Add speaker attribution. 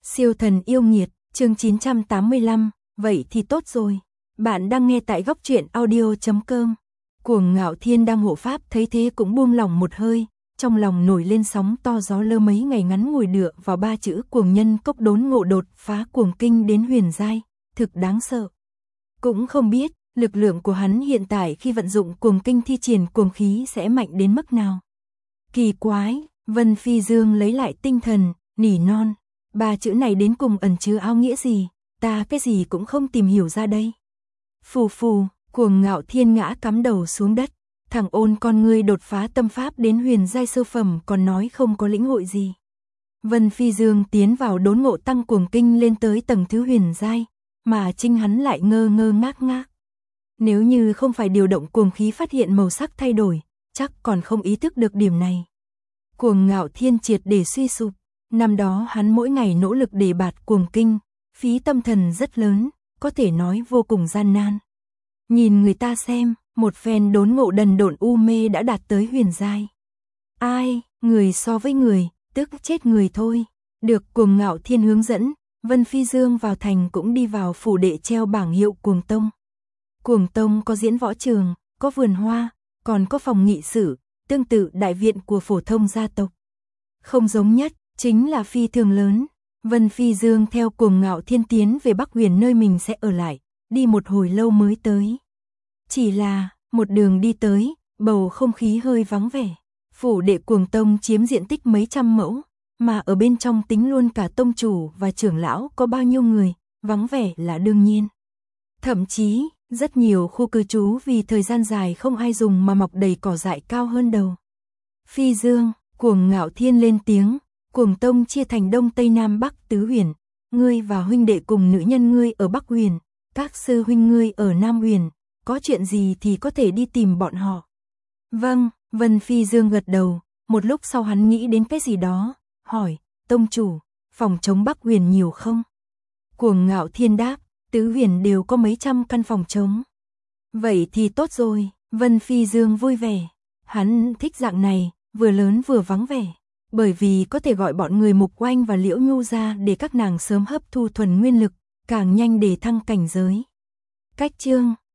Speaker 1: Siêu thần yêu nghiệt, chương 985, vậy thì tốt rồi. Bạn đang nghe tại góc truyện audio.com. Cuồng Ngạo Thiên đang hộ pháp thấy thế cũng buông lòng một hơi, trong lòng nổi lên sóng to gió lơ mấy ngày ngắn ngồi dựa vào ba chữ cuồng nhân cốc đốn ngộ đột phá cuồng kinh đến huyền giai, thực đáng sợ. Cũng không biết, lực lượng của hắn hiện tại khi vận dụng cuồng kinh thi triển cuồng khí sẽ mạnh đến mức nào. Kỳ quái, Vân Phi Dương lấy lại tinh thần, nỉ non. Ba chữ này đến cùng ẩn chứa áo nghĩa gì, ta cái gì cũng không tìm hiểu ra đây. Phù phù, Cuồng Ngạo Thiên ngã cắm đầu xuống đất, thằng ôn con ngươi đột phá tâm pháp đến huyền giai sơ phẩm còn nói không có lĩnh hội gì. Vân Phi Dương tiến vào đốn ngộ tăng cuồng kinh lên tới tầng thứ huyền giai, mà chính hắn lại ngơ ngơ ngác ngác. Nếu như không phải điều động cuồng khí phát hiện màu sắc thay đổi, chắc còn không ý thức được điểm này. Cuồng Ngạo Thiên triệt để suy sụp. Năm đó hắn mỗi ngày nỗ lực để bạt cuồng kinh, phí tâm thần rất lớn, có thể nói vô cùng gian nan. Nhìn người ta xem, một phen đốn ngộ đần độn u mê đã đạt tới huyền giai. Ai, người so với người, tức chết người thôi. Được Cuồng Ngạo Thiên hướng dẫn, Vân Phi Dương vào thành cũng đi vào phủ đệ treo bảng hiệu Cuồng Tông. Cuồng Tông có diễn võ trường, có vườn hoa, còn có phòng nghị sự, tương tự đại viện của phổ thông gia tộc. Không giống nhất chính là phi thường lớn. Vân Phi Dương theo Cuồng Ngạo Thiên tiến về Bắc Huyền nơi mình sẽ ở lại, đi một hồi lâu mới tới. Chỉ là, một đường đi tới, bầu không khí hơi vắng vẻ. Phủ đệ Cuồng Tông chiếm diện tích mấy trăm mẫu, mà ở bên trong tính luôn cả tông chủ và trưởng lão có bao nhiêu người, vắng vẻ là đương nhiên. Thậm chí, rất nhiều khu cư trú vì thời gian dài không ai dùng mà mọc đầy cỏ dại cao hơn đầu. Phi Dương, Cuồng Ngạo Thiên lên tiếng. Cuồng Tông chia thành Đông Tây Nam Bắc tứ huyền, ngươi và huynh đệ cùng nữ nhân ngươi ở Bắc huyền, các sư huynh ngươi ở Nam huyền, có chuyện gì thì có thể đi tìm bọn họ. Vâng, Vân Phi Dương gật đầu, một lúc sau hắn nghĩ đến cái gì đó, hỏi, tông chủ, phòng trống Bắc huyền nhiều không? Cuồng Ngạo Thiên đáp, tứ huyền đều có mấy trăm căn phòng trống. Vậy thì tốt rồi, Vân Phi Dương vui vẻ, hắn thích dạng này, vừa lớn vừa vắng vẻ. Bởi vì có thể gọi bọn người Mục Oanh và Liễu Nhu ra để các nàng sớm hấp thu thuần nguyên lực, càng nhanh để thăng cảnh giới. Cách chương